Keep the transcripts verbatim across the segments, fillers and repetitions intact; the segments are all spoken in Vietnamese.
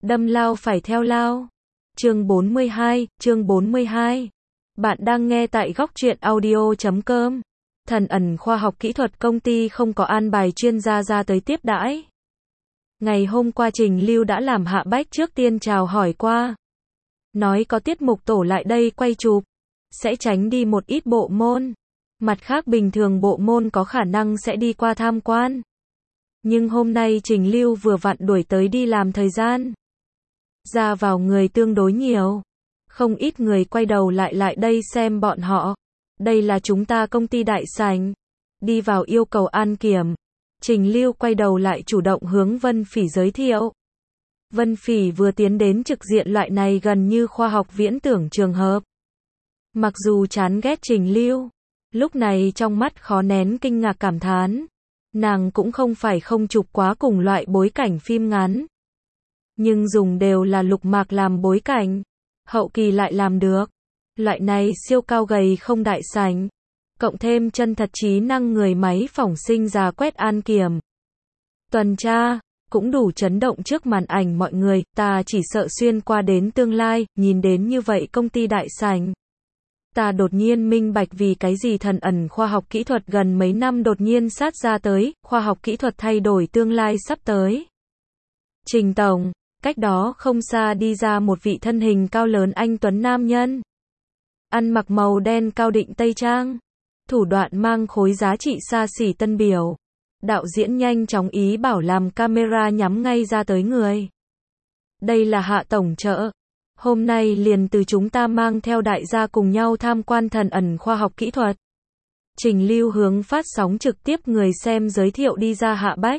Đâm lao phải theo lao. Chương bốn mươi hai, chương bốn mươi hai. Bạn đang nghe tại góc truyện audio chấm com. Thần ẩn khoa học kỹ thuật công ty không có an bài chuyên gia ra tới tiếp đãi. Ngày hôm qua Trình Lưu đã làm Hạ Bách trước tiên chào hỏi qua. Nói có tiết mục tổ lại đây quay chụp, sẽ tránh đi một ít bộ môn. Mặt khác bình thường bộ môn có khả năng sẽ đi qua tham quan. Nhưng hôm nay Trình Lưu vừa vặn đuổi tới đi làm thời gian. Ra vào người tương đối nhiều. Không ít người quay đầu lại lại đây xem bọn họ. Đây là chúng ta công ty đại sảnh. Đi vào yêu cầu an kiểm. Trình Lưu quay đầu lại chủ động hướng Vân Phỉ giới thiệu. Vân Phỉ vừa tiến đến trực diện loại này gần như khoa học viễn tưởng trường hợp. Mặc dù chán ghét Trình Lưu, lúc này trong mắt khó nén kinh ngạc cảm thán. Nàng cũng không phải không chụp quá cùng loại bối cảnh phim ngắn. Nhưng dùng đều là lục mạc làm bối cảnh. Hậu kỳ lại làm được. Loại này siêu cao gầy không đại sảnh. Cộng thêm chân thật trí năng người máy phỏng sinh ra quét an kiểm. Tuần tra, cũng đủ chấn động trước màn ảnh mọi người. Ta chỉ sợ xuyên qua đến tương lai, nhìn đến như vậy công ty đại sảnh. Ta đột nhiên minh bạch vì cái gì thần ẩn khoa học kỹ thuật gần mấy năm đột nhiên sát ra tới, khoa học kỹ thuật thay đổi tương lai sắp tới. Trình tổng, cách đó không xa đi ra một vị thân hình cao lớn anh tuấn nam nhân. Ăn mặc màu đen cao định tây trang, thủ đoạn mang khối giá trị xa xỉ tân biểu. Đạo diễn nhanh chóng ý bảo làm camera nhắm ngay ra tới người. Đây là Hạ tổng trợ. Hôm nay liền từ chúng ta mang theo đại gia cùng nhau tham quan thần ẩn khoa học kỹ thuật. Trình Lưu hướng phát sóng trực tiếp người xem giới thiệu đi ra Hạ Bách.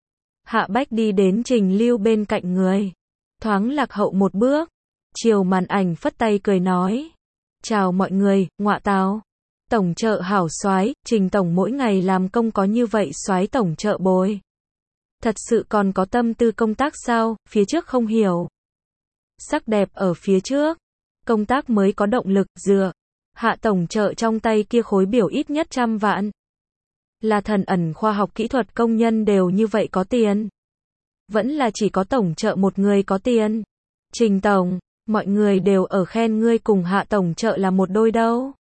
Hạ Bách đi đến Trình Lưu bên cạnh người. Thoáng lạc hậu một bước. Chiều màn ảnh phất tay cười nói. Chào mọi người, ngọa tào. Tổng trợ hảo soái, Trình tổng mỗi ngày làm công có như vậy soái tổng trợ bồi. Thật sự còn có tâm tư công tác sao, phía trước không hiểu. Sắc đẹp ở phía trước, công tác mới có động lực, dựa. Hạ tổng trợ trong tay kia khối biểu ít nhất trăm vạn. Là thần ẩn khoa học kỹ thuật công nhân đều như vậy có tiền. Vẫn là chỉ có tổng trợ một người có tiền. Trình tổng, mọi người đều ở khen ngươi cùng Hạ tổng trợ là một đôi đâu.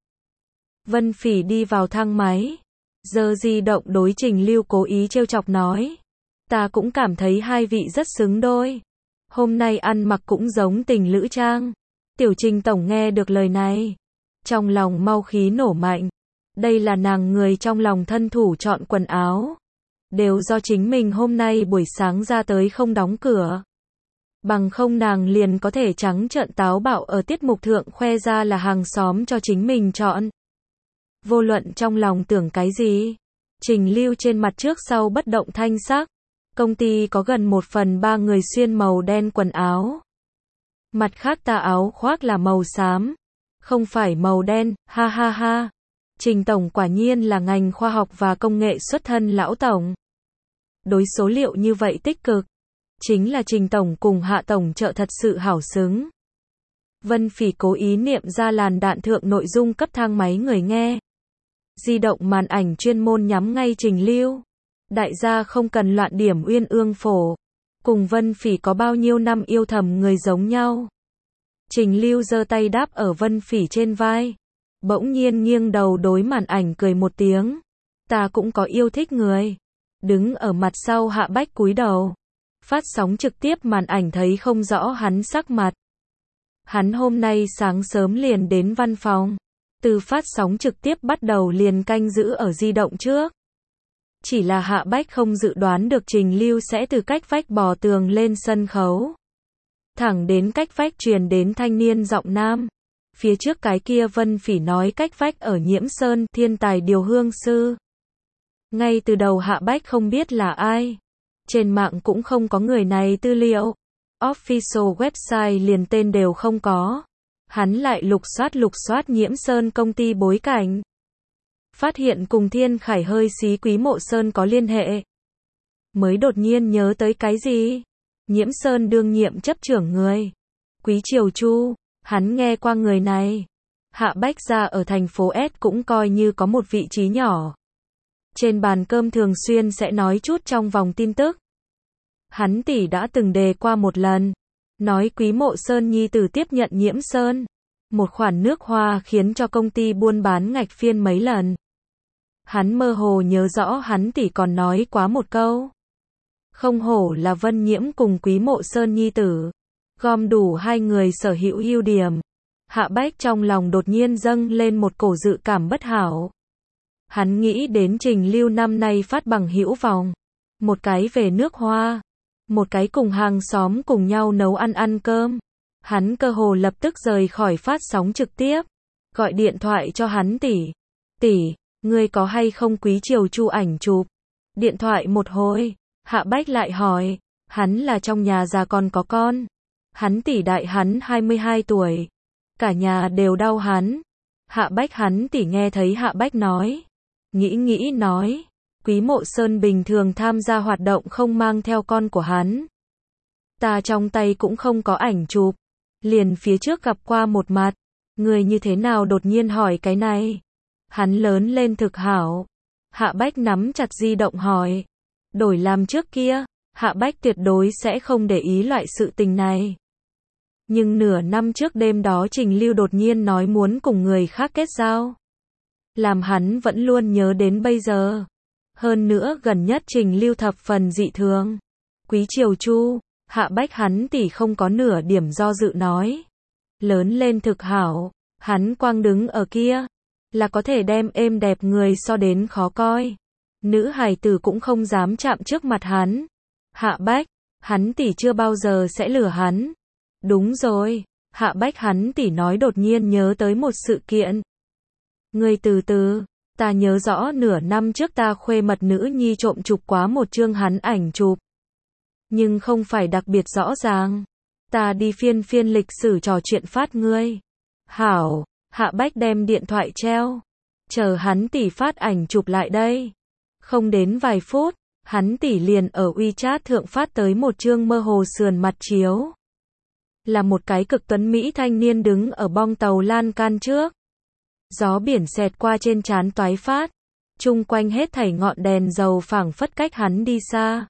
Vân Phỉ đi vào thang máy. Giờ di động đối Trình Lưu cố ý trêu chọc nói. Ta cũng cảm thấy hai vị rất xứng đôi. Hôm nay ăn mặc cũng giống tình lữ trang. Tiểu Trình tổng nghe được lời này. Trong lòng mau khí nổ mạnh. Đây là nàng người trong lòng thân thủ chọn quần áo. Đều do chính mình hôm nay buổi sáng ra tới không đóng cửa. Bằng không nàng liền có thể trắng trợn táo bạo ở tiết mục thượng khoe ra là hàng xóm cho chính mình chọn. Vô luận trong lòng tưởng cái gì. Trình Lưu trên mặt trước sau bất động thanh sắc. Công ty có gần một phần ba người xuyên màu đen quần áo. Mặt khác tà áo khoác là màu xám. Không phải màu đen, ha ha ha. Trình tổng quả nhiên là ngành khoa học và công nghệ xuất thân lão tổng. Đối số liệu như vậy tích cực. Chính là Trình tổng cùng Hạ tổng trợ thật sự hảo xứng. Vân Phỉ cố ý niệm ra làn đạn thượng nội dung cấp thang máy người nghe. Di động màn ảnh chuyên môn nhắm ngay Trình Lưu. Đại gia không cần loạn điểm uyên ương phổ. Cùng Vân Phỉ có bao nhiêu năm yêu thầm người giống nhau. Trình Lưu giơ tay đáp ở Vân Phỉ trên vai. Bỗng nhiên nghiêng đầu đối màn ảnh cười một tiếng. Ta cũng có yêu thích người. Đứng ở mặt sau Hạ Bách cúi đầu. Phát sóng trực tiếp màn ảnh thấy không rõ hắn sắc mặt. Hắn hôm nay sáng sớm liền đến văn phòng. Từ phát sóng trực tiếp bắt đầu liền canh giữ ở di động trước. Chỉ là Hạ Bách không dự đoán được Trình Lưu sẽ từ cách vách bò tường lên sân khấu. Thẳng đến cách vách truyền đến thanh niên giọng nam. Phía trước cái kia Vân Phỉ nói cách vách ở Nhiễm Sơn, thiên tài điều hương sư. Ngay từ đầu Hạ Bách không biết là ai. Trên mạng cũng không có người này tư liệu. Official website liền tên đều không có. Hắn lại lục soát lục soát Nhiễm Sơn công ty bối cảnh. Phát hiện cùng Thiên Khải hơi xí Quý Mộ Sơn có liên hệ. Mới đột nhiên nhớ tới cái gì? Nhiễm Sơn đương nhiệm chấp trưởng người. Quý Triều Chu, hắn nghe qua người này. Hạ Bách ra ở thành phố S cũng coi như có một vị trí nhỏ. Trên bàn cơm thường xuyên sẽ nói chút trong vòng tin tức. Hắn tỷ đã từng đề qua một lần. nói Quý Mộ Sơn nhi tử tiếp nhận Nhiễm Sơn, một khoản nước hoa khiến cho công ty buôn bán ngạch phiên mấy lần. Hắn mơ hồ nhớ rõ hắn tỷ còn nói quá một câu. Không hổ là Vân Nhiễm cùng Quý Mộ Sơn nhi tử, gom đủ hai người sở hữu ưu điểm. Hạ Bách trong lòng đột nhiên dâng lên một cổ dự cảm bất hảo. Hắn nghĩ đến Trình Lưu năm nay phát bằng hữu vòng, một cái về nước hoa, một cái cùng hàng xóm cùng nhau nấu ăn ăn cơm. Hắn cơ hồ lập tức rời khỏi phát sóng trực tiếp, gọi điện thoại cho hắn tỷ. Tỷ, ngươi có hay không Quý Triều Chu ảnh chụp? Điện thoại một hồi, Hạ Bách lại hỏi, hắn là trong nhà già còn có con. Hắn tỷ đại hắn hai mươi hai tuổi. Cả nhà đều đau hắn. Hạ Bách hắn tỷ nghe thấy Hạ Bách nói. Nghĩ nghĩ nói, Quý Mộ Sơn bình thường tham gia hoạt động không mang theo con của hắn. Ta trong tay cũng không có ảnh chụp. Liền phía trước gặp qua một mặt. Người như thế nào đột nhiên hỏi cái này? Hắn lớn lên thực hảo. Hạ Bách nắm chặt di động hỏi. Đổi làm trước kia, Hạ Bách tuyệt đối sẽ không để ý loại sự tình này. Nhưng nửa năm trước đêm đó Trình Lưu đột nhiên nói muốn cùng người khác kết giao. Làm hắn vẫn luôn nhớ đến bây giờ. Hơn nữa gần nhất Trình Lưu thập phần dị thường. Quý Triều Chu, Hạ Bách hắn tỷ không có nửa điểm do dự nói. Lớn lên thực hảo, hắn quang đứng ở kia, là có thể đem êm đẹp người so đến khó coi. Nữ hài tử cũng không dám chạm trước mặt hắn. Hạ Bách, hắn tỷ chưa bao giờ sẽ lừa hắn. Đúng rồi, Hạ Bách hắn tỷ nói đột nhiên nhớ tới một sự kiện. Ngươi từ từ, ta nhớ rõ nửa năm trước ta khuê mật nữ nhi trộm chụp quá một chương hắn ảnh chụp. Nhưng không phải đặc biệt rõ ràng. Ta đi phiên phiên lịch sử trò chuyện phát ngươi. Hảo, Hạ Bách đem điện thoại treo. Chờ hắn tỷ phát ảnh chụp lại đây. Không đến vài phút, hắn tỷ liền ở WeChat thượng phát tới một chương mơ hồ sườn mặt chiếu. Là một cái cực tuấn mỹ thanh niên đứng ở bong tàu lan can trước. Gió biển xẹt qua trên trán toái phát. Chung quanh hết thảy ngọn đèn dầu phảng phất cách hắn đi xa.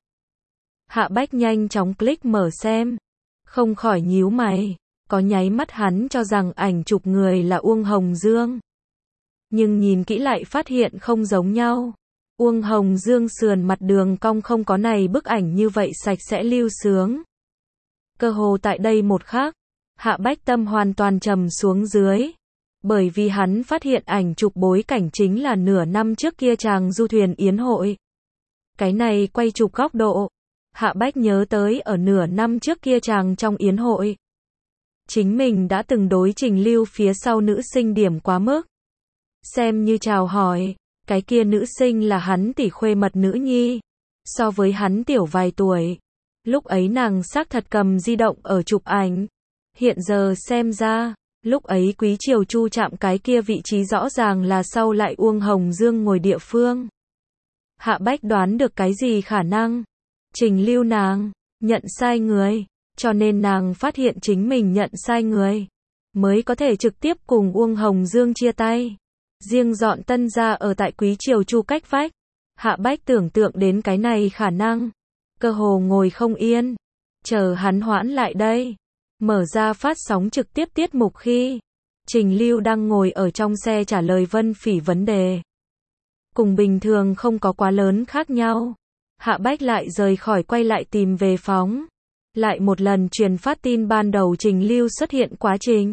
Hạ Bách nhanh chóng click mở xem. Không khỏi nhíu mày. Có nháy mắt hắn cho rằng ảnh chụp người là Uông Hồng Dương. Nhưng nhìn kỹ lại phát hiện không giống nhau. Uông Hồng Dương sườn mặt đường cong không có này bức ảnh như vậy sạch sẽ lưu sướng. Cơ hồ tại đây một khắc, Hạ Bách tâm hoàn toàn trầm xuống dưới. Bởi vì hắn phát hiện ảnh chụp bối cảnh chính là nửa năm trước kia chàng du thuyền yến hội. Cái này quay chụp góc độ. Hạ Bách nhớ tới ở nửa năm trước kia chàng trong yến hội. Chính mình đã từng đối Trình Lưu phía sau nữ sinh điểm quá mức. Xem như chào hỏi, cái kia nữ sinh là hắn tỷ khuê mật nữ nhi. So với hắn tiểu vài tuổi. Lúc ấy nàng xác thật cầm di động ở chụp ảnh. Hiện giờ xem ra, lúc ấy Quý Triều Chu chạm cái kia vị trí rõ ràng là sau lại Uông Hồng Dương ngồi địa phương. Hạ Bách đoán được cái gì khả năng? Trình Lưu nàng nhận sai người, cho nên nàng phát hiện chính mình nhận sai người, mới có thể trực tiếp cùng Uông Hồng Dương chia tay. Riêng dọn tân gia ở tại Quý Triều Chu cách vách. Hạ Bách tưởng tượng đến cái này khả năng. Cơ hồ ngồi không yên. Chờ hắn hoãn lại đây. Mở ra phát sóng trực tiếp tiết mục khi Trình Lưu đang ngồi ở trong xe trả lời Vân Phỉ vấn đề. Cùng bình thường không có quá lớn khác nhau. Hạ Bách lại rời khỏi quay lại tìm về phóng. Lại một lần truyền phát tin ban đầu Trình Lưu xuất hiện quá trình.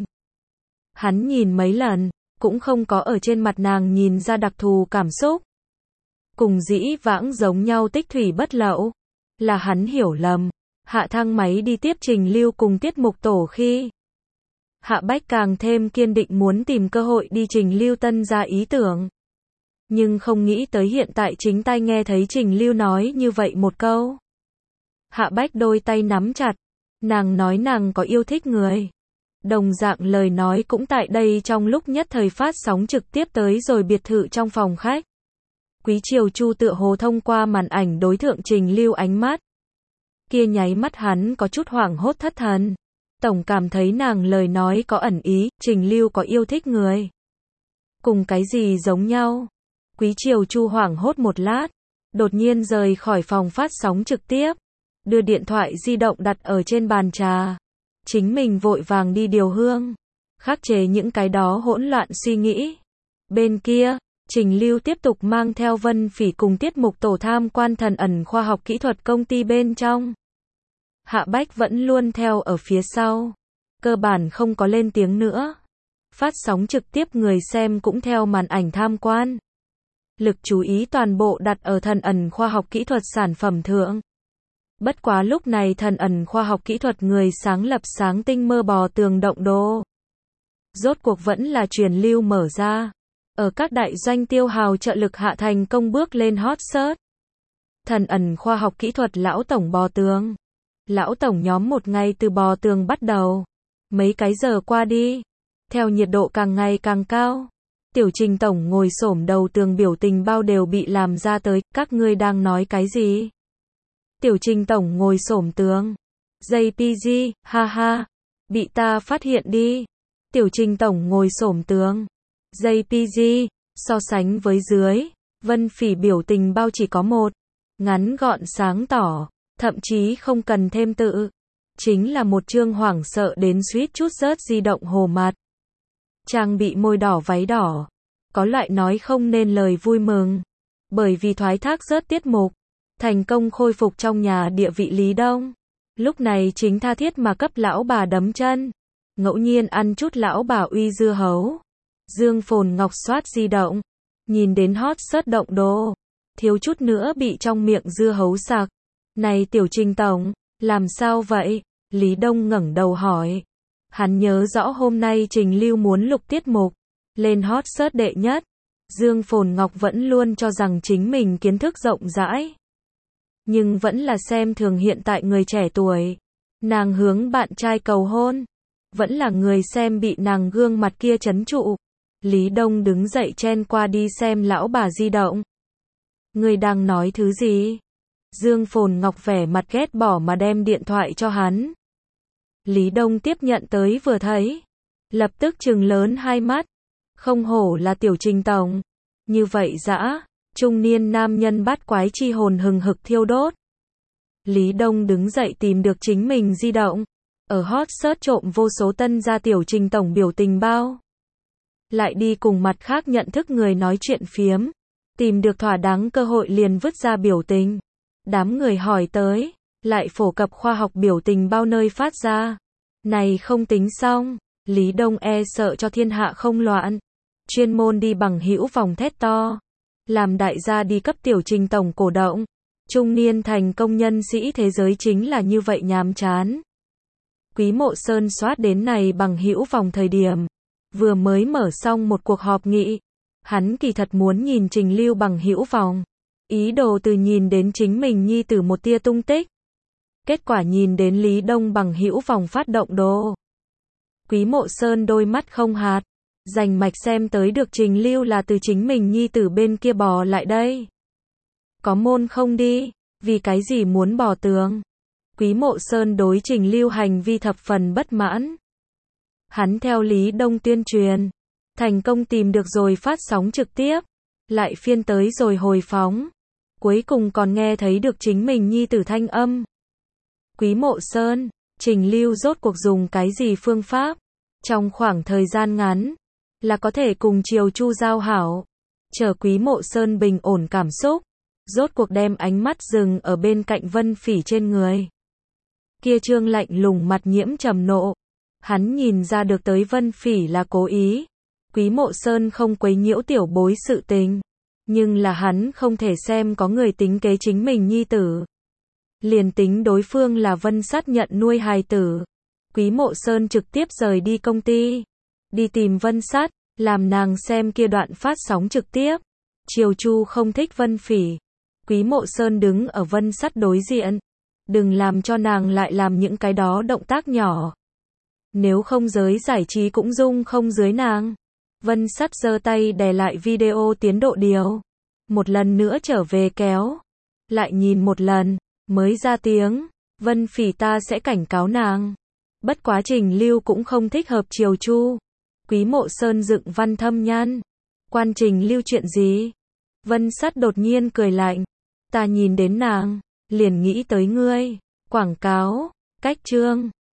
Hắn nhìn mấy lần, cũng không có ở trên mặt nàng nhìn ra đặc thù cảm xúc. Cùng dĩ vãng giống nhau tích thủy bất lậu. Là hắn hiểu lầm. Hạ thang máy đi tiếp Trình Lưu cùng tiết mục tổ khi. Hạ Bách càng thêm kiên định muốn tìm cơ hội đi Trình Lưu tân ra ý tưởng. Nhưng không nghĩ tới hiện tại chính tai nghe thấy Trình Lưu nói như vậy một câu. Hạ Bách đôi tay nắm chặt. Nàng nói nàng có yêu thích người. Đồng dạng lời nói cũng tại đây trong lúc nhất thời phát sóng trực tiếp tới rồi biệt thự trong phòng khách. Quý Triều Chu tựa hồ thông qua màn ảnh đối thượng Trình Lưu ánh mắt. Kia nháy mắt hắn có chút hoảng hốt thất thần. Tổng cảm thấy nàng lời nói có ẩn ý, Trình Lưu có yêu thích người. Cùng cái gì giống nhau? Quý Triều Chu hoảng hốt một lát, đột nhiên rời khỏi phòng phát sóng trực tiếp, đưa điện thoại di động đặt ở trên bàn trà. Chính mình vội vàng đi điều hương, khắc chế những cái đó hỗn loạn suy nghĩ. Bên kia, Trình Lưu tiếp tục mang theo Vân Phỉ cùng tiết mục tổ tham quan thần ẩn khoa học kỹ thuật công ty bên trong. Hạ Bách vẫn luôn theo ở phía sau, cơ bản không có lên tiếng nữa. Phát sóng trực tiếp người xem cũng theo màn ảnh tham quan. Lực chú ý toàn bộ đặt ở thần ẩn khoa học kỹ thuật sản phẩm thượng. Bất quá lúc này thần ẩn khoa học kỹ thuật người sáng lập sáng tinh mơ bò tường động đô. Rốt cuộc vẫn là truyền lưu mở ra. Ở các đại doanh tiêu hào trợ lực hạ thành công bước lên hot search. Thần ẩn khoa học kỹ thuật lão tổng bò tường. Lão tổng nhóm một ngày từ bò tường bắt đầu. Mấy cái giờ qua đi. Theo nhiệt độ càng ngày càng cao. Tiểu Trình tổng ngồi xổm đầu tường biểu tình bao đều bị làm ra tới. Các ngươi đang nói cái gì? Tiểu Trình tổng ngồi xổm tường. gi pê giê, ha ha. Bị ta phát hiện đi. Tiểu Trình tổng ngồi xổm tường. gi pê giê, so sánh với dưới, Vân Phỉ biểu tình bao chỉ có một. Ngắn gọn sáng tỏ, thậm chí không cần thêm tự. Chính là một chương hoảng sợ đến suýt chút rớt di động hồ mặt. Trang bị môi đỏ váy đỏ. Có loại nói không nên lời vui mừng. Bởi vì thoái thác rớt tiết mục. Thành công khôi phục trong nhà địa vị Lý Đông. Lúc này chính tha thiết mà cấp lão bà đấm chân. Ngẫu nhiên ăn chút lão bà uy dưa hấu. Dương Phồn Ngọc soát di động. Nhìn đến hot search động đô. Thiếu chút nữa bị trong miệng dưa hấu sặc. Này Tiểu Trình tổng, làm sao vậy? Lý Đông ngẩng đầu hỏi. Hắn nhớ rõ hôm nay Trình Lưu muốn lục tiết mục. Lên hot search đệ nhất. Dương Phồn Ngọc vẫn luôn cho rằng chính mình kiến thức rộng rãi. Nhưng vẫn là xem thường hiện tại người trẻ tuổi. Nàng hướng bạn trai cầu hôn. Vẫn là người xem bị nàng gương mặt kia trấn trụ. Lý Đông đứng dậy chen qua đi xem lão bà di động. Người đang nói thứ gì? Dương Phồn Ngọc vẻ mặt ghét bỏ mà đem điện thoại cho hắn. Lý Đông tiếp nhận tới vừa thấy. Lập tức trừng lớn hai mắt. Không hổ là Tiểu Trình tổng. Như vậy dã, trung niên nam nhân bát quái chi hồn hừng hực thiêu đốt. Lý Đông đứng dậy tìm được chính mình di động. Ở hot search trộm vô số tân gia Tiểu Trình tổng biểu tình bao. Lại đi cùng mặt khác nhận thức người nói chuyện phiếm. Tìm được thỏa đáng cơ hội liền vứt ra biểu tình. Đám người hỏi tới. Lại phổ cập khoa học biểu tình bao nơi phát ra. Này không tính xong. Lý Đông e sợ cho thiên hạ không loạn. Chuyên môn đi bằng hữu vòng thét to. Làm đại gia đi cấp Tiểu Trình tổng cổ động. Trung niên thành công nhân sĩ thế giới chính là như vậy nhàm chán. Quý Mộ Sơn soát đến này bằng hữu vòng thời điểm. Vừa mới mở xong một cuộc họp nghị. Hắn kỳ thật muốn nhìn Trình Lưu bằng hữu vòng. Ý đồ từ nhìn đến chính mình nhi tử một tia tung tích. Kết quả nhìn đến Lý Đông bằng hữu vòng phát động đồ. Quý Mộ Sơn đôi mắt không hạt. Rành mạch xem tới được Trình Lưu là từ chính mình nhi tử bên kia bò lại đây. Có môn không đi, vì cái gì muốn bò tường. Quý Mộ Sơn đối Trình Lưu hành vi thập phần bất mãn. Hắn theo Lý Đông tuyên truyền. Thành công tìm được rồi phát sóng trực tiếp. Lại phiên tới rồi hồi phóng. Cuối cùng còn nghe thấy được chính mình nhi tử thanh âm. Quý Mộ Sơn, Trình Lưu rốt cuộc dùng cái gì phương pháp. Trong khoảng thời gian ngắn. Là có thể cùng Triều Chu giao hảo. Chờ Quý Mộ Sơn bình ổn cảm xúc. Rốt cuộc đem ánh mắt dừng ở bên cạnh Vân Phỉ trên người. Kia trương lạnh lùng mặt nhiễm trầm nộ. Hắn nhìn ra được tới Vân Phỉ là cố ý. Quý Mộ Sơn không quấy nhiễu tiểu bối sự tình. Nhưng là hắn không thể xem có người tính kế chính mình nhi tử. Liền tính đối phương là Vân Sắt nhận nuôi hài tử. Quý Mộ Sơn trực tiếp rời đi công ty. Đi tìm Vân Sắt, làm nàng xem kia đoạn phát sóng trực tiếp. Triều Chu không thích Vân Phỉ. Quý Mộ Sơn đứng ở Vân Sắt đối diện. Đừng làm cho nàng lại làm những cái đó động tác nhỏ. Nếu không giới giải trí cũng dung không dưới nàng. Vân Sắt giơ tay đè lại video tiến độ điều. Một lần nữa trở về kéo. Lại nhìn một lần, mới ra tiếng. Vân Phỉ ta sẽ cảnh cáo nàng. Bất quá Trình Lưu cũng không thích hợp Triều Chu. Quý Mộ Sơn dựng văn thâm nhăn. Quan Trình Lưu chuyện gì? Vân Sắt đột nhiên cười lạnh. Ta nhìn đến nàng, liền nghĩ tới ngươi. Quảng cáo, cách chương.